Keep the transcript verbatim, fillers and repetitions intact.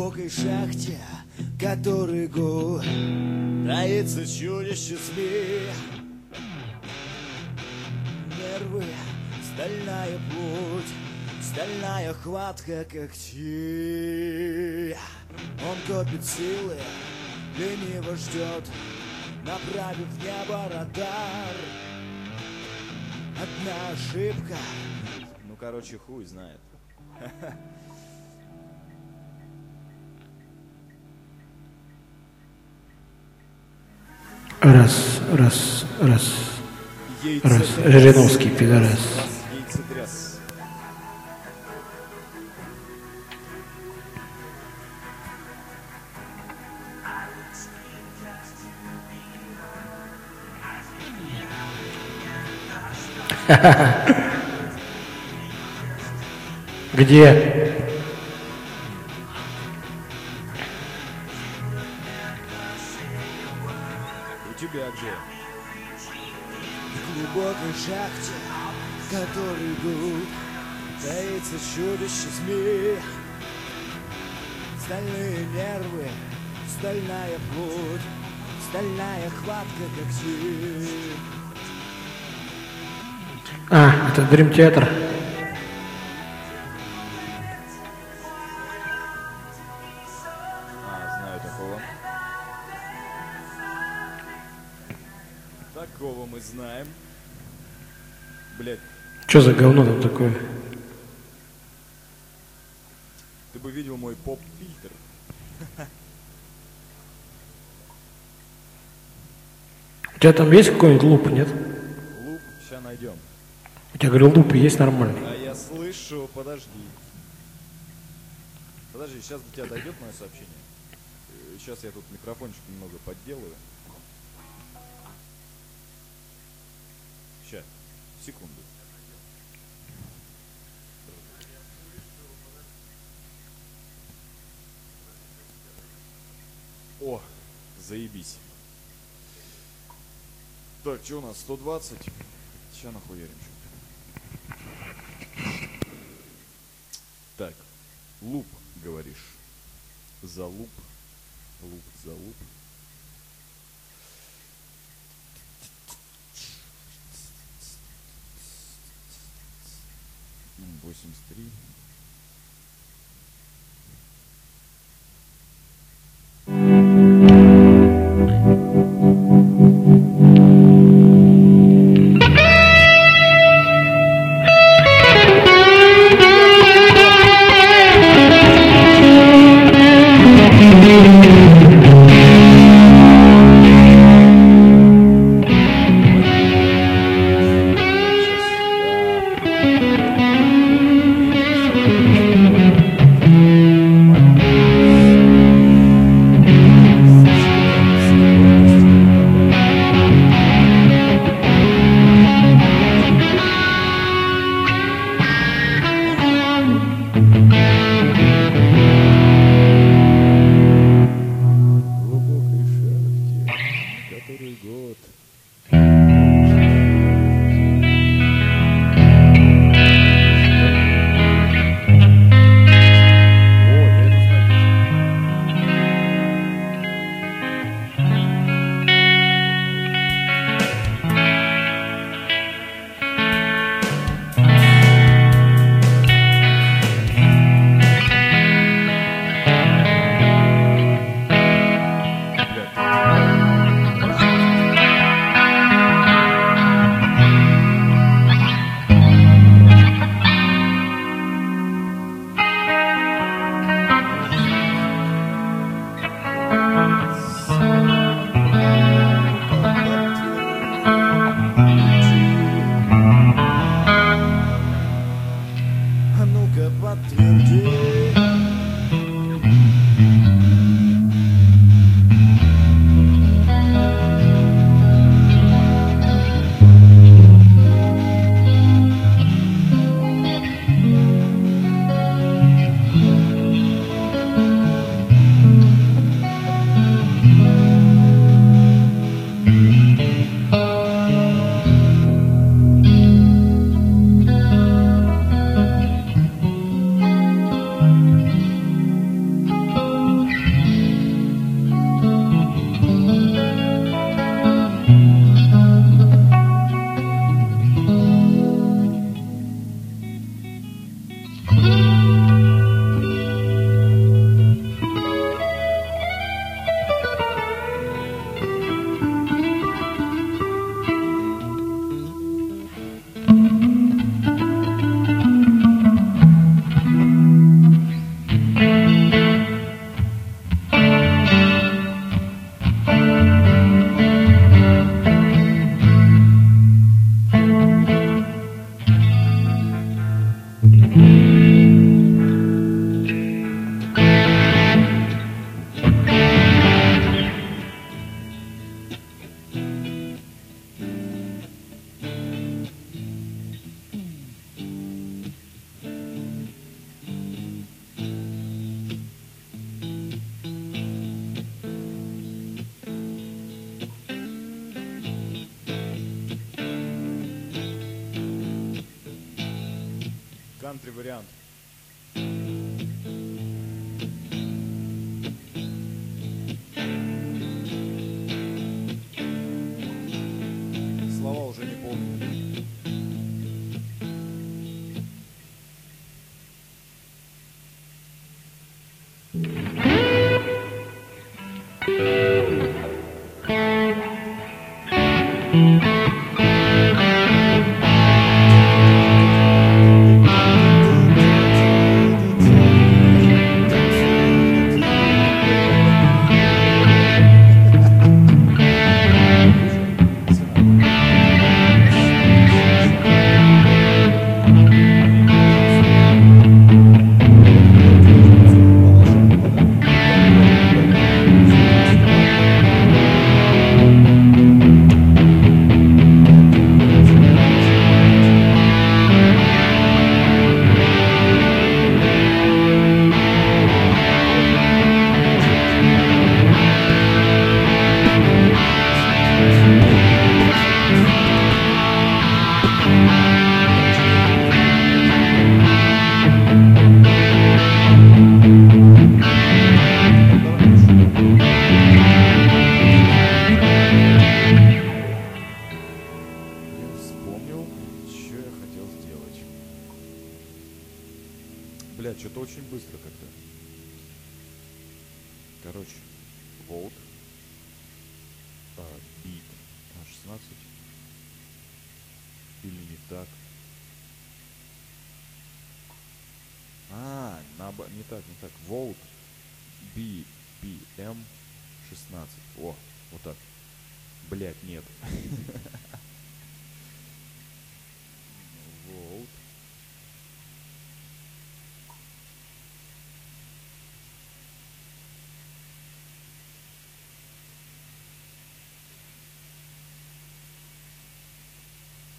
глубокой шахте, который год таится чудище змея. Нервы, стальная плоть, стальная хватка когтей. Он копит силы, лениво ждет, направив в небо радар. Одна ошибка. Ну, короче, хуй знает. Раз, раз, раз. Раз. Жириновский, пидорас. Яйцетряс. Где? У тебя где? В глубокой шахте, который гуд, таится чудище змей. Стальные нервы, стальная плоть, стальная хватка когтей. А, это Дрим Театр. А, знаю такого. Такого мы знаем. Блять, Что за говно там такое? ты бы видел мой поп-фильтр. У тебя там есть какой-нибудь луп, нет? Луп, сейчас найдем. У тебя, говорю, луп есть нормальный. А я слышу, подожди. Подожди, сейчас до тебя дойдет мое сообщение. Сейчас я тут микрофончик немного подделаю. Сейчас, секунду. О, заебись. Так, что у нас, сто двадцать? Сейчас нахуярим что-то. Так, луп, говоришь. За луп. Луп, за луп. восемьдесят три. Кантри вариант. Слова уже не помню. Блядь, что-то очень быстро как-то. Короче, Volt, Beat а шестнадцать, или не так? А, наба... не так, не так. Volt, B, B, M шестнадцать. О, вот так. Блядь, нет.